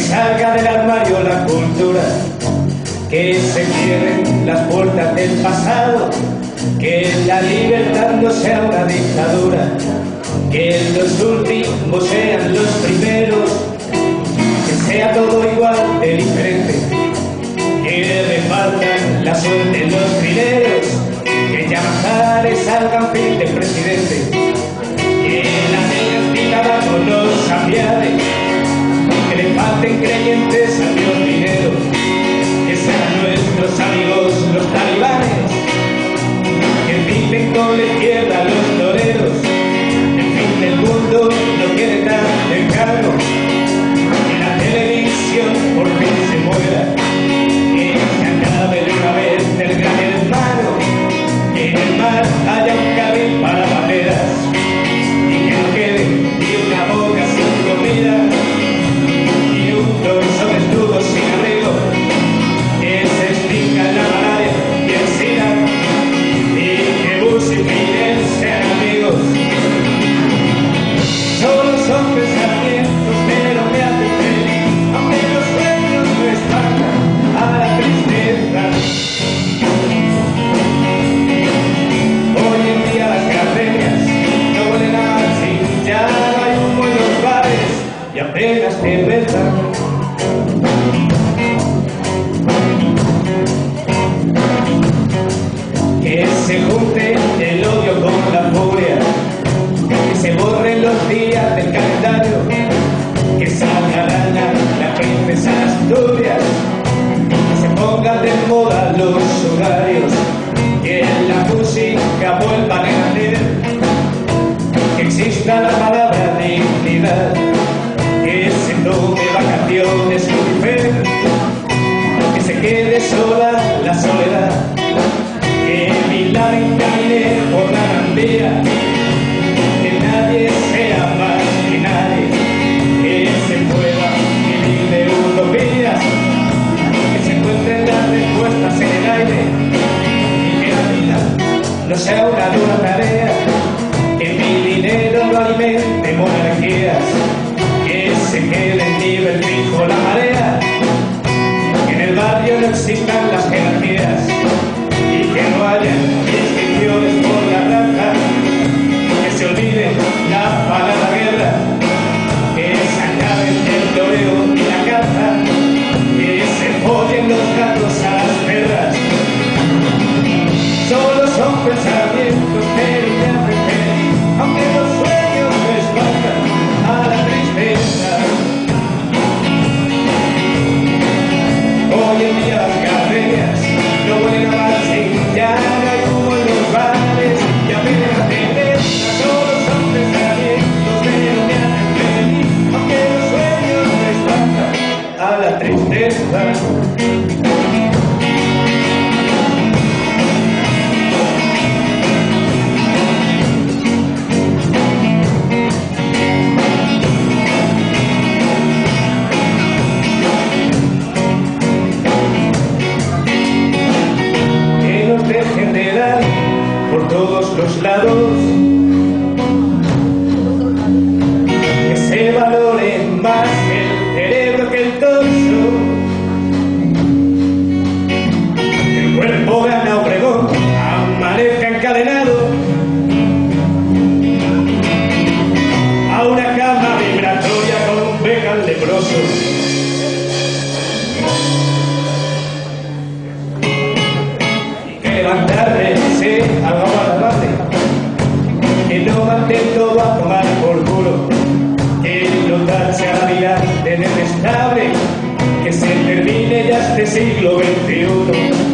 salga del armario la cultura, que se cierren las puertas del pasado, que la libertad no sea una dictadura, que los últimos sean los primeros, que sea todo igual de diferente, que repartan la suerte en los trineros, que Llamazares salgan fin de presidente, que la niña abajo nos apiade, que le falten creyentes al Dios dinero, que sean nuestros amigos los talibanes, que pinten con la izquierda los toreros, que el fin del mundo no quede tan cercano, que la televisión por fin se muera, que se acabe de una vez el gran hermano, que en el mar haya un carril para banderas y que no quede ni una boca sin comida ni un torso desnudo sin abrigo, que se extinga la malaria y el SIDA y que Bush y Fidel sean amigos. Solo son pensamientos, pero me hacen feliz, aunque los sueños no espantan a la tristeza. Hoy en día las gardenias no huelen a marfil, ya no hay humo en los bares y apenas cerveza. Que se junte el odio con la furia, que se borren los días del calendario, que salga la princesa Asturias, que se pongan de moda los horarios, que en la música vuelvan a nacer, que exista la palabra dignidad, que se tome vacaciones con fe, que se quede sola la soledad, que Milán camine por la Gran Vía, que nadie sea más que nadie, que se pueda vivir de utopías, que se encuentren las respuestas en el aire y que la vida no sea una dura tarea, que mi dinero no alimente monarquías, que se quede en nivel fijo la marea, que en el barrio no existan las jerarquías y que no haya distinciones por la raza, que se olvide la palabra guerra, que se acabe el toreo y la caza, que se follen los gatos a las perras. Solo son pensamientos, pero me hacen feliz, aunque los sueños me espantan a la tristeza. Hoy en día las gardenias no huelen a marfil, ya no hay humo en los bares y apenas cerveza. Solo son pensamientos, pero me hacen feliz, aunque los sueños me espantan a la tristeza. Por todos los lados, que se valore más el cerebro que el torso, que el cuerpo de Ana Obregón amanezca encadenado a una cama vibratoria con un vegan leproso. Levantarme, se haga aguardarte, que no mande todo a tomar por culo, que no tache a la vida de detestable, que se termine ya este siglo XXI.